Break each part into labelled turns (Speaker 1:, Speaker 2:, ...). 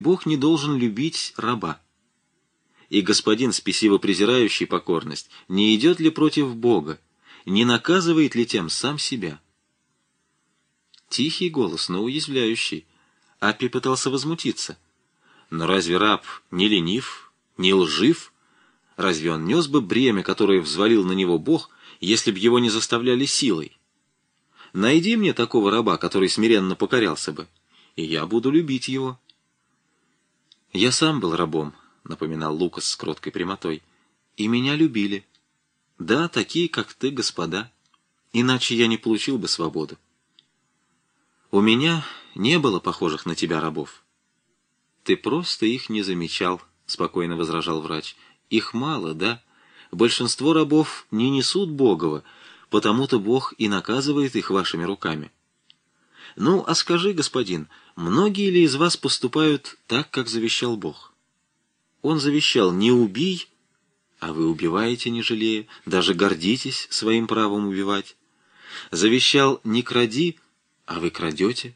Speaker 1: Бог не должен любить раба? И господин, спесиво презирающий покорность, не идет ли против Бога, не наказывает ли тем сам себя? Тихий голос, но уязвляющий. Аппи пытался возмутиться. Но разве раб не ленив, не лжив? Разве он нес бы бремя, которое взвалил на него Бог, если б его не заставляли силой? Найди мне такого раба, который смиренно покорялся бы, и я буду любить его. Я сам был рабом, напоминал Лукас с кроткой прямотой, и меня любили. Да, такие, как ты, господа, иначе я не получил бы свободу. У меня не было похожих на тебя рабов. Ты просто их не замечал, спокойно возражал врач. Их мало, да? Большинство рабов не несут Богова, потому-то Бог и наказывает их вашими руками. Ну, а скажи, господин, многие ли из вас поступают так, как завещал Бог? Он завещал: не убий, а вы убиваете, не жалея, даже гордитесь своим правом убивать. Завещал: не кради, а вы крадете.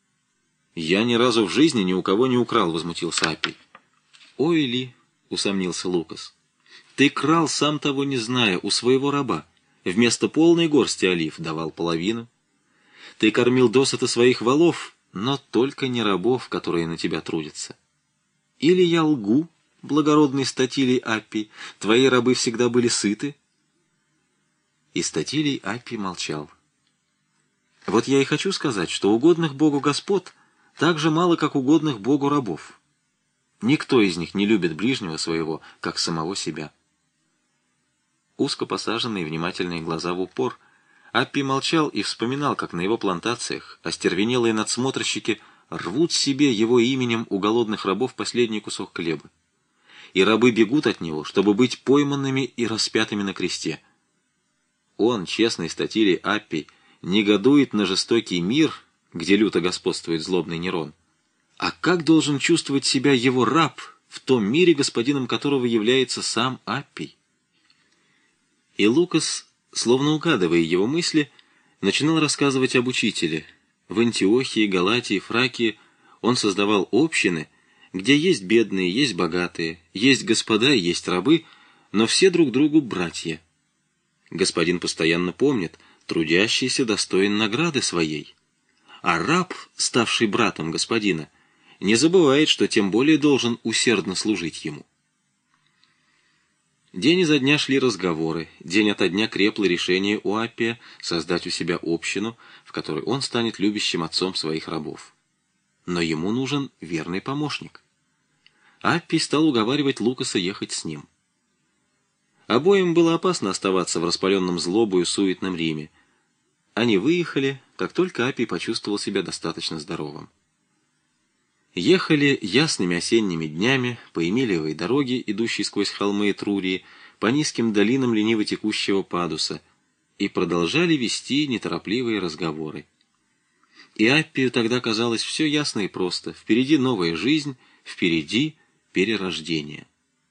Speaker 1: Я ни разу в жизни ни у кого не украл, возмутился Аппий. Ой ли, усомнился Лукас, ты крал, сам того не зная, у своего раба. Вместо полной горсти олив давал половину. Ты кормил досыта своих валов, но только не рабов, которые на тебя трудятся. Или я лгу, благородный Статилий Аппий, твои рабы всегда были сыты? И Статилий Аппий молчал. Вот я и хочу сказать, что угодных Богу господ так же мало, как угодных Богу рабов. Никто из них не любит ближнего своего, как самого себя. Узко посаженные внимательные глаза в упор, Аппий молчал и вспоминал, как на его плантациях остервенелые надсмотрщики рвут себе его именем у голодных рабов последний кусок хлеба. И рабы бегут от него, чтобы быть пойманными и распятыми на кресте. Он, честный Статилий Аппий, негодует на жестокий мир, где люто господствует злобный Нерон. А как должен чувствовать себя его раб в том мире, господином которого является сам Аппий? И Лукас, словно угадывая его мысли, начинал рассказывать об учителе. В Антиохии, Галатии, Фракии он создавал общины, где есть бедные, есть богатые, есть господа и есть рабы, но все друг другу братья. Господин постоянно помнит: трудящийся достоин награды своей. А раб, ставший братом господина, не забывает, что тем более должен усердно служить ему. День изо дня шли разговоры, день ото дня крепло решение у Аппия создать у себя общину, в которой он станет любящим отцом своих рабов. Но ему нужен верный помощник. Аппий стал уговаривать Лукаса ехать с ним. Обоим было опасно оставаться в распаленном злобою суетном Риме. Они выехали, как только Аппий почувствовал себя достаточно здоровым. Ехали ясными осенними днями по Эмилиевой дороге, идущей сквозь холмы Этрурии, по низким долинам лениво текущего Падуса, и продолжали вести неторопливые разговоры. И Аппию тогда казалось все ясно и просто: впереди новая жизнь, впереди перерождение.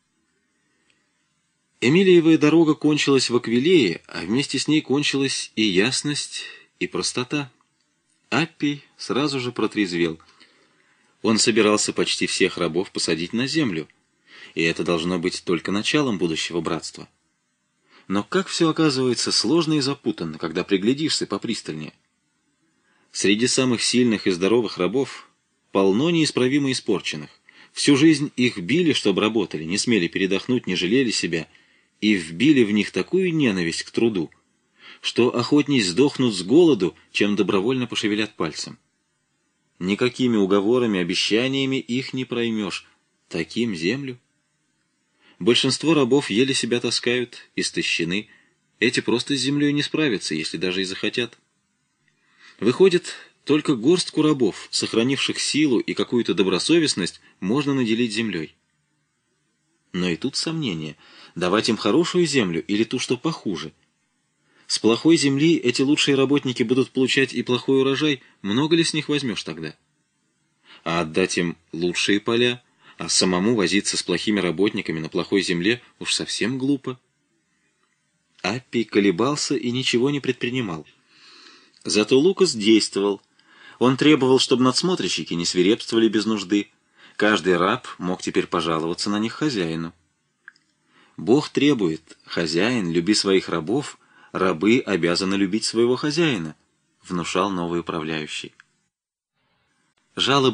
Speaker 1: Эмилиевая дорога кончилась в Аквилее, а вместе с ней кончилась и ясность, и простота. Аппий сразу же протрезвел. Он собирался почти всех рабов посадить на землю, и это должно быть только началом будущего братства. Но как все оказывается сложно и запутанно, когда приглядишься попристальнее. Среди самых сильных и здоровых рабов полно неисправимо испорченных. Всю жизнь их били, чтобы работали, не смели передохнуть, не жалели себя, и вбили в них такую ненависть к труду, что охотней сдохнут с голоду, чем добровольно пошевелят пальцем. Никакими уговорами, обещаниями их не проймешь. Таким землю. Большинство рабов еле себя таскают, истощены. Эти просто с землей не справятся, если даже и захотят. Выходит, только горстку рабов, сохранивших силу и какую-то добросовестность, можно наделить землей. Но и тут сомнение: давать им хорошую землю или ту, что похуже? С плохой земли эти лучшие работники будут получать и плохой урожай, много ли с них возьмешь тогда? А отдать им лучшие поля, а самому возиться с плохими работниками на плохой земле уж совсем глупо. Аппий колебался и ничего не предпринимал. Зато Лукас действовал. Он требовал, чтобы надсмотрщики не свирепствовали без нужды, Каждый раб мог теперь пожаловаться на них хозяину. Бог требует: хозяин, люби своих рабов, рабы обязаны любить своего хозяина, внушал новый управляющий. Жалобы